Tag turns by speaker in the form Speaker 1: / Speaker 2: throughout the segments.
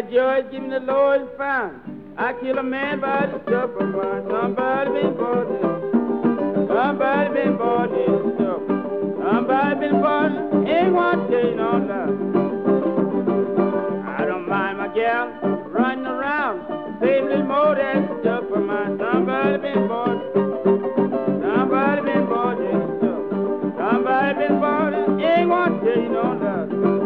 Speaker 1: judge, give me the lowest fine. I kill a man by the stuff of mine. Somebody been bought this. Somebody been bought this stuff. Somebody been bought it. Ain't one tell you no lie. I don't mind my gal running around. Save a little more of that stuff of mine. Somebody been bought it. Somebody been bought this stuff. Somebody been bought it. Ain't one tell you no lie.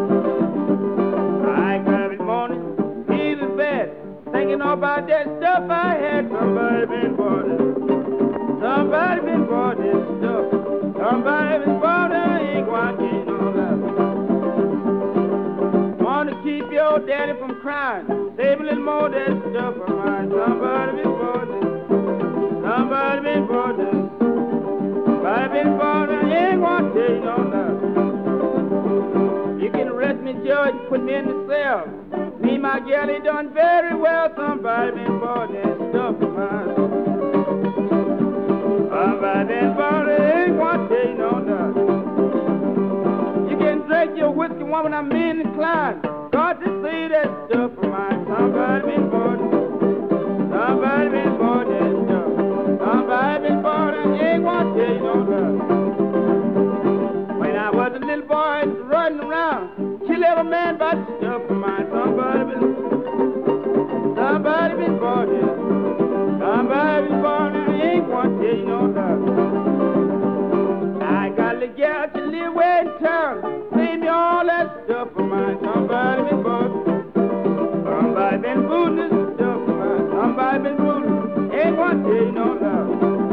Speaker 1: I got up in the morning, feeling bad. Thinking about that stuff I had. Somebody been bought it. Somebody been bought this stuff. Somebody been bought it. Ain't gonna get no love. Wanna keep your daddy from crying. Save a little more of that stuff of mine. Somebody been bought it. Somebody been bought it. Somebody been bought it. Ain't gonna tell you no love. You can arrest me, judge, put me in the cell. Me, my gal, he done very well. Somebody been bought that stuff of mine. Somebody been bought it, ain't one tell you no nothing. You can drink your whiskey, woman, I'm mean inclined. God to see that stuff of mine. Somebody been bought it. Somebody been bought that stuff. Somebody been bought it, ain't one tell you no nothing. When I was a little boy running around, kill every man by the stuff of mine. Somebody been bought it. Somebody been bought it. Ain't one tell you no lie. I got a gal to live way in town. Save me all that stuff of mine. Somebody been bought it. Somebody been booting this stuff of mine. Somebody been booting. Ain't one tell you no lie.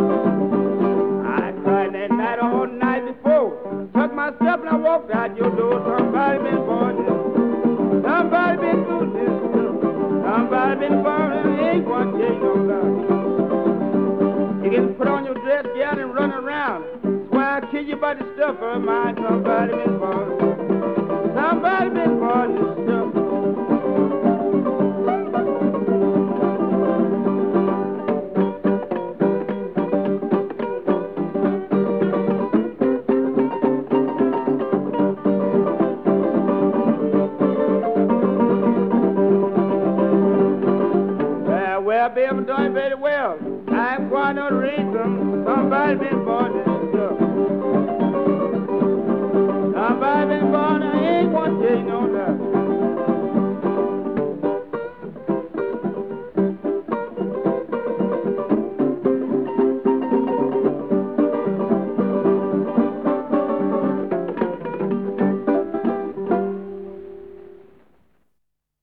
Speaker 1: I cried that night all the night before. Took my stuff and I walked out your door. Somebody been bought it. Somebody been booting this stuff. Somebody been burning, ain't one tell you no lie. You can put on your dress gown and run around. Swear I'll kill you by the stuff of mine. Somebody been burning. Somebody been burning this stuff. Well, baby, doing very well. I'm going to read them. Somebody been born.